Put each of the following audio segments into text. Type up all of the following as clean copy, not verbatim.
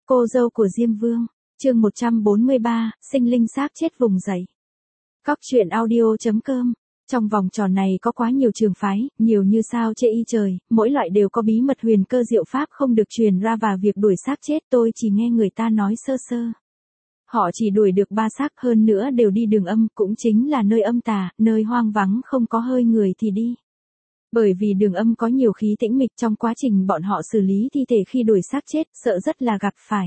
Cô dâu của Diêm Vương, chương 143, sinh linh xác chết vùng dậy. Cóc truyện audio.com. Trong vòng tròn này có quá nhiều trường phái, nhiều như sao chê y trời, mỗi loại đều có bí mật huyền cơ diệu pháp không được truyền ra, và việc đuổi xác chết tôi chỉ nghe người ta nói sơ sơ. Họ chỉ đuổi được 3 xác, hơn nữa đều đi đường âm, cũng chính là nơi âm tà, nơi hoang vắng không có hơi người thì đi. Bởi vì đường âm có nhiều khí tĩnh mịch, trong quá trình bọn họ xử lý thi thể khi đuổi xác chết, sợ rất là gặp phải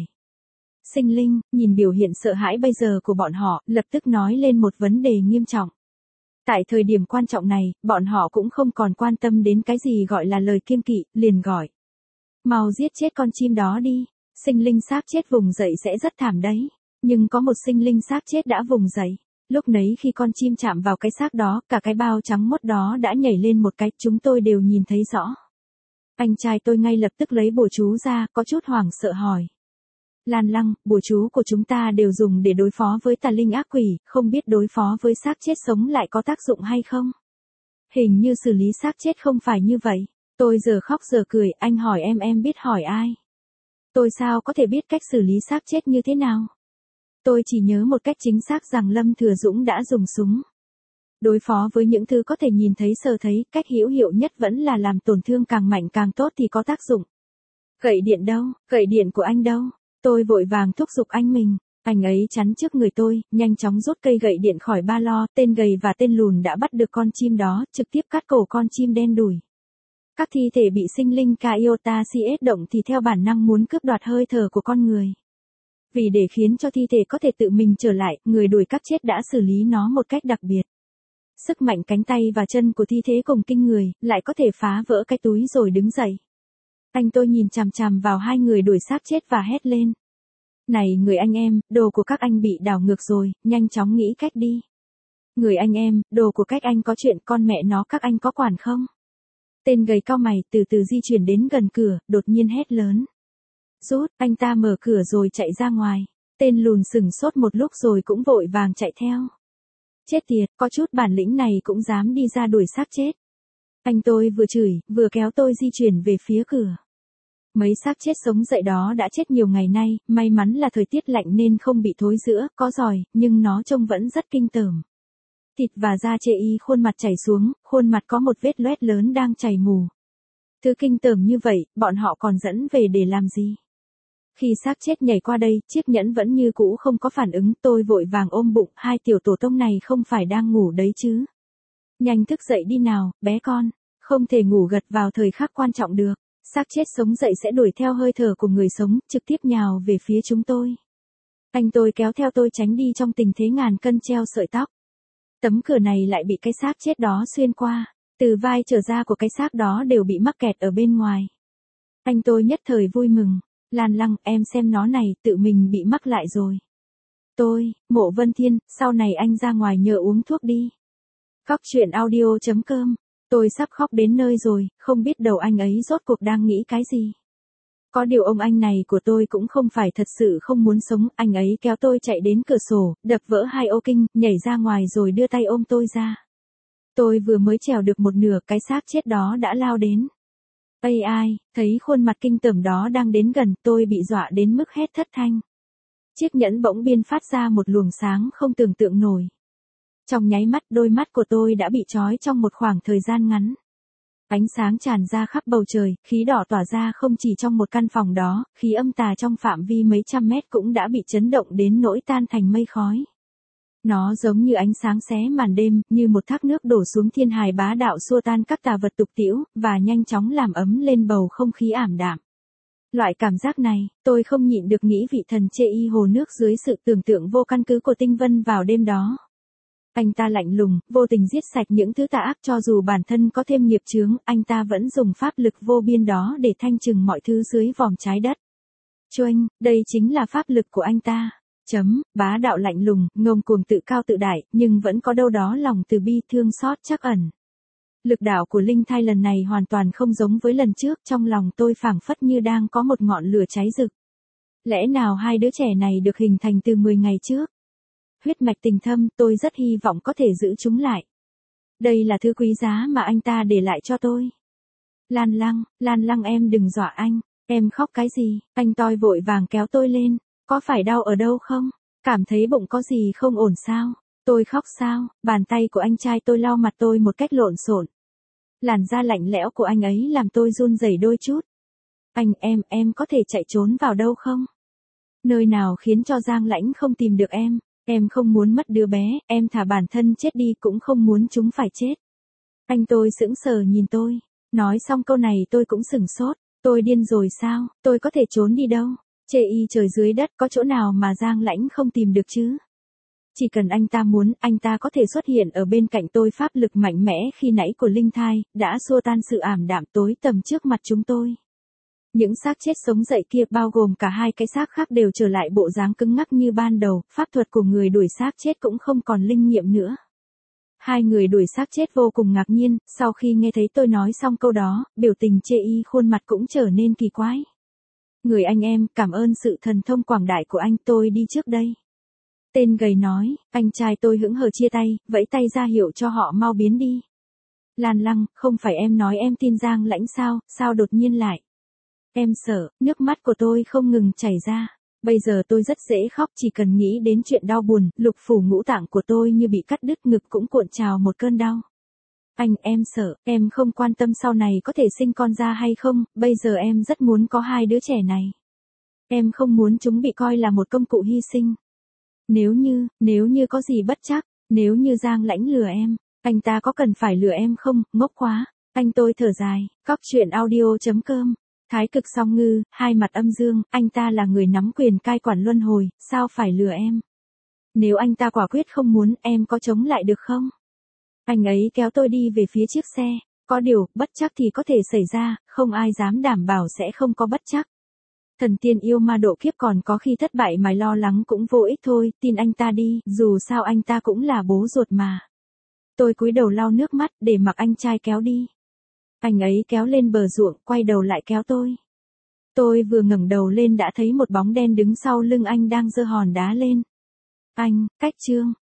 sinh linh. Nhìn biểu hiện sợ hãi bây giờ của bọn họ, lập tức nói lên một vấn đề nghiêm trọng. Tại thời điểm quan trọng này, bọn họ cũng không còn quan tâm đến cái gì gọi là lời kiêng kỵ, liền gọi: mau giết chết con chim đó đi, sinh linh xác chết vùng dậy sẽ rất thảm đấy. Nhưng có một sinh linh xác chết đã vùng dậy. Lúc nấy khi con chim chạm vào cái xác đó, cả cái bao trắng mốt đó đã nhảy lên một cái, chúng tôi đều nhìn thấy rõ. Anh trai tôi ngay lập tức lấy bùa chú ra, có chút hoảng sợ hỏi: Lan Lăng, bùa chú của chúng ta đều dùng để đối phó với tà linh ác quỷ, không biết đối phó với xác chết sống lại có tác dụng hay không? Hình như xử lý xác chết không phải như vậy. Tôi giờ khóc giờ cười, anh hỏi em biết hỏi ai? Tôi sao có thể biết cách xử lý xác chết như thế nào? Tôi chỉ nhớ một cách chính xác rằng Lâm Thừa Dũng đã dùng súng đối phó với những thứ có thể nhìn thấy sờ thấy, cách hữu hiệu nhất vẫn là làm tổn thương càng mạnh càng tốt thì có tác dụng. Gậy điện đâu, gậy điện của anh đâu? Tôi vội vàng thúc giục anh mình. Anh ấy chắn trước người tôi, nhanh chóng rút cây gậy điện khỏi ba lo, tên gầy và tên lùn đã bắt được con chim đó, trực tiếp cắt cổ con chim đen đủi. Các thi thể bị sinh linh Kaiota CS động thì theo bản năng muốn cướp đoạt hơi thở của con người. Vì để khiến cho thi thể có thể tự mình trở lại, người đuổi cắt chết đã xử lý nó một cách đặc biệt. Sức mạnh cánh tay và chân của thi thể cùng kinh người, lại có thể phá vỡ cái túi rồi đứng dậy. Anh tôi nhìn chằm chằm vào hai người đuổi xác chết và hét lên: Này người anh em, đồ của các anh bị đảo ngược rồi, nhanh chóng nghĩ cách đi. Người anh em, đồ của các anh có chuyện, con mẹ nó các anh có quản không? Tên gầy cau mày từ từ di chuyển đến gần cửa, đột nhiên hét lớn: Rút, anh ta mở cửa rồi chạy ra ngoài. Tên lùn sửng sốt một lúc rồi cũng vội vàng chạy theo. Chết tiệt, có chút bản lĩnh này cũng dám đi ra đuổi xác chết. Anh tôi vừa chửi, vừa kéo tôi di chuyển về phía cửa. Mấy xác chết sống dậy đó đã chết nhiều ngày nay, may mắn là thời tiết lạnh nên không bị thối rữa, có giòi, nhưng nó trông vẫn rất kinh tởm. Thịt và da chê y, khuôn mặt chảy xuống, khuôn mặt có một vết loét lớn đang chảy mù. Thứ kinh tởm như vậy, bọn họ còn dẫn về để làm gì? Khi xác chết nhảy qua đây, chiếc nhẫn vẫn như cũ không có phản ứng, tôi vội vàng ôm bụng, hai tiểu tổ tông này không phải đang ngủ đấy chứ? Nhanh thức dậy đi nào, bé con, không thể ngủ gật vào thời khắc quan trọng được. Xác chết sống dậy sẽ đuổi theo hơi thở của người sống, trực tiếp nhào về phía chúng tôi. Anh tôi kéo theo tôi tránh đi trong tình thế ngàn cân treo sợi tóc. Tấm cửa này lại bị cái xác chết đó xuyên qua, từ vai trở ra của cái xác đó đều bị mắc kẹt ở bên ngoài. Anh tôi nhất thời vui mừng: Lan Lăng, em xem nó này, tự mình bị mắc lại rồi. Tôi, Mộ Vân Thiên, sau này anh ra ngoài nhờ uống thuốc đi. Cóc truyện audio.com. Tôi sắp khóc đến nơi rồi, không biết đầu anh ấy rốt cuộc đang nghĩ cái gì. Có điều ông anh này của tôi cũng không phải thật sự không muốn sống, anh ấy kéo tôi chạy đến cửa sổ, đập vỡ hai ô kinh, nhảy ra ngoài rồi đưa tay ôm tôi ra. Tôi vừa mới trèo được một nửa, cái xác chết đó đã lao đến. Ai, thấy khuôn mặt kinh tởm đó đang đến gần, tôi bị dọa đến mức hét thất thanh. Chiếc nhẫn bỗng biên phát ra một luồng sáng không tưởng tượng nổi. Trong nháy mắt, đôi mắt của tôi đã bị trói trong một khoảng thời gian ngắn. Ánh sáng tràn ra khắp bầu trời, khí đỏ tỏa ra không chỉ trong một căn phòng đó, khí âm tà trong phạm vi mấy trăm mét cũng đã bị chấn động đến nỗi tan thành mây khói. Nó giống như ánh sáng xé màn đêm, như một thác nước đổ xuống thiên hài bá đạo xua tan các tà vật tục tĩu, và nhanh chóng làm ấm lên bầu không khí ảm đạm. Loại cảm giác này, tôi không nhịn được nghĩ vị thần chê y hồ nước dưới sự tưởng tượng vô căn cứ của Tinh Vân vào đêm đó. Anh ta lạnh lùng, vô tình giết sạch những thứ tà ác, cho dù bản thân có thêm nghiệp chướng, anh ta vẫn dùng pháp lực vô biên đó để thanh trừng mọi thứ dưới vòm trái đất. Choanh, đây chính là pháp lực của anh ta. Bá đạo lạnh lùng, ngông cuồng tự cao tự đại, nhưng vẫn có đâu đó lòng từ bi thương xót trắc ẩn. Lực đạo của linh thai lần này hoàn toàn không giống với lần trước, trong lòng tôi phảng phất như đang có một ngọn lửa cháy rực. Lẽ nào hai đứa trẻ này được hình thành từ 10 ngày trước? Huyết mạch tình thâm, tôi rất hy vọng có thể giữ chúng lại. Đây là thứ quý giá mà anh ta để lại cho tôi. Lan Lăng em đừng dọa anh. Em khóc cái gì? Anh toi vội vàng kéo tôi lên. Có phải đau ở đâu không? Cảm thấy bụng có gì không ổn sao? Tôi khóc sao? Bàn tay của anh trai tôi lau mặt tôi một cách lộn xộn. Làn da lạnh lẽo của anh ấy làm tôi run rẩy đôi chút. Anh em có thể chạy trốn vào đâu không? Nơi nào khiến cho Giang Lãnh không tìm được em? Em không muốn mất đứa bé, em thà bản thân chết đi cũng không muốn chúng phải chết. Anh tôi sững sờ nhìn tôi. Nói xong câu này tôi cũng sửng sốt. Tôi điên rồi sao? Tôi có thể trốn đi đâu? Chê y trời dưới đất có chỗ nào mà Giang Lãnh không tìm được chứ? Chỉ cần anh ta muốn, anh ta có thể xuất hiện ở bên cạnh tôi. Pháp lực mạnh mẽ khi nãy của linh thai, đã xua tan sự ảm đạm tối tầm trước mặt chúng tôi. Những xác chết sống dậy kia bao gồm cả hai cái xác khác đều trở lại bộ dáng cứng ngắc như ban đầu, pháp thuật của người đuổi xác chết cũng không còn linh nghiệm nữa. Hai người đuổi xác chết vô cùng ngạc nhiên, sau khi nghe thấy tôi nói xong câu đó, biểu tình chê y khuôn mặt cũng trở nên kỳ quái. Người anh em, cảm ơn sự thần thông quảng đại của anh, tôi đi trước đây. Tên gầy nói, anh trai tôi hững hờ chia tay, vẫy tay ra hiệu cho họ mau biến đi. Lan Lăng, không phải em nói em tin Giang Lãnh sao, sao đột nhiên lại? Em sợ, nước mắt của tôi không ngừng chảy ra. Bây giờ tôi rất dễ khóc, chỉ cần nghĩ đến chuyện đau buồn, lục phủ ngũ tạng của tôi như bị cắt đứt, ngực cũng cuộn trào một cơn đau. Anh, em sợ, em không quan tâm sau này có thể sinh con ra hay không, bây giờ em rất muốn có hai đứa trẻ này. Em không muốn chúng bị coi là một công cụ hy sinh. Nếu như có gì bất trắc, nếu như Giang Lãnh lừa em, anh ta có cần phải lừa em không, ngốc quá. Anh tôi thở dài, Cóc truyện audio.com. Thái cực song ngư, hai mặt âm dương, anh ta là người nắm quyền cai quản luân hồi, sao phải lừa em? Nếu anh ta quả quyết không muốn, em có chống lại được không? Anh ấy kéo tôi đi về phía chiếc xe, có điều, bất trắc thì có thể xảy ra, không ai dám đảm bảo sẽ không có bất trắc. Thần tiên yêu ma độ kiếp còn có khi thất bại mà lo lắng cũng vô ích thôi, tin anh ta đi, dù sao anh ta cũng là bố ruột mà. Tôi cúi đầu lau nước mắt để mặc anh trai kéo đi. Anh ấy kéo lên bờ ruộng, quay đầu lại kéo tôi. Tôi vừa ngẩng đầu lên đã thấy một bóng đen đứng sau lưng anh đang giơ hòn đá lên. Anh, cách Trương,